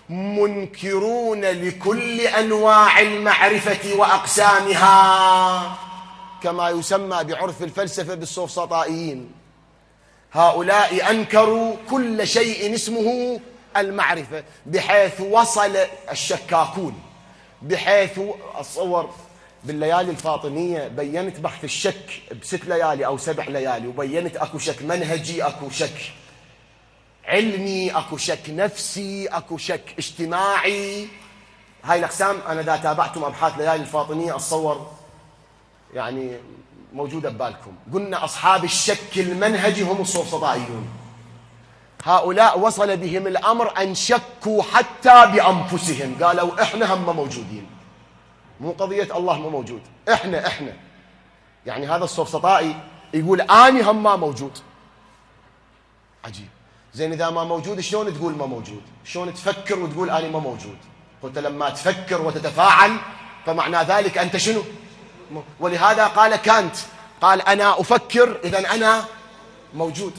منكرون لكل أنواع المعرفة وأقسامها، كما يسمى بعرف الفلسفة بالسوفسطائيين. هؤلاء أنكروا كل شيء اسمه المعرفة، بحيث وصل الشكاكون، بحيث أتصور بالليالي الفاطمية بينت بحث الشك ب6 ليالي أو 7 ليالي، وبينت أكو شك منهجي، أكو شك علمي، أكو شك نفسي، أكو شك اجتماعي. هاي الأقسام أنا إذا تابعتم أبحاث ليالي الفاطمية أتصور يعني موجودة ببالكم. قلنا أصحاب الشك المنهجي هم السوفسطائيون. هؤلاء وصل بهم الأمر أن شكوا حتى بأنفسهم، قالوا إحنا هم موجودين، مو قضية الله مو موجود، إحنا يعني هذا السوفسطائي يقول أني هم ما موجود. عجيب. زين إذا ما موجود شلون تقول ما موجود؟ شلون تفكر وتقول أني ما موجود؟ قلت لما تفكر وتتفاعل فمعنى ذلك أنت شنو؟ ولهذا قال كانت، قال أنا أفكر إذن أنا موجود.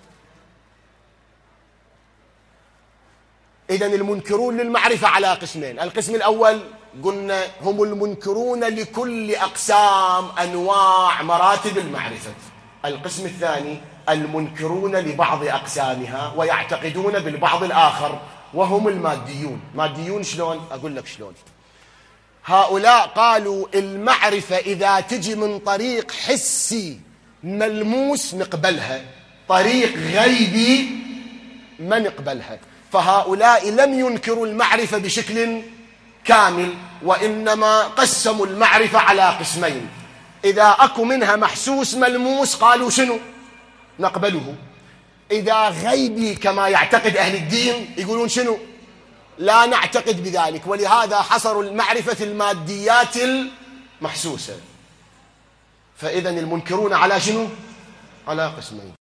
إذن المنكرون للمعرفة على قسمين. القسم الأول قلنا هم المنكرون لكل أقسام أنواع مراتب المعرفة. القسم الثاني المنكرون لبعض أقسامها ويعتقدون بالبعض الآخر، وهم الماديون. ماديون شلون؟ أقول لك شلون. هؤلاء قالوا المعرفة إذا تجي من طريق حسي ملموس نقبلها، طريق غيبي ما نقبلها. فهؤلاء لم ينكروا المعرفة بشكل كامل، وإنما قسموا المعرفة على قسمين. إذا أكو منها محسوس ملموس قالوا شنو؟ نقبله. إذا غيبي كما يعتقد أهل الدين يقولون شنو؟ لا نعتقد بذلك. ولهذا حصروا المعرفة في الماديات المحسوسة. فإذن المنكرون على شنو؟ على قسمين.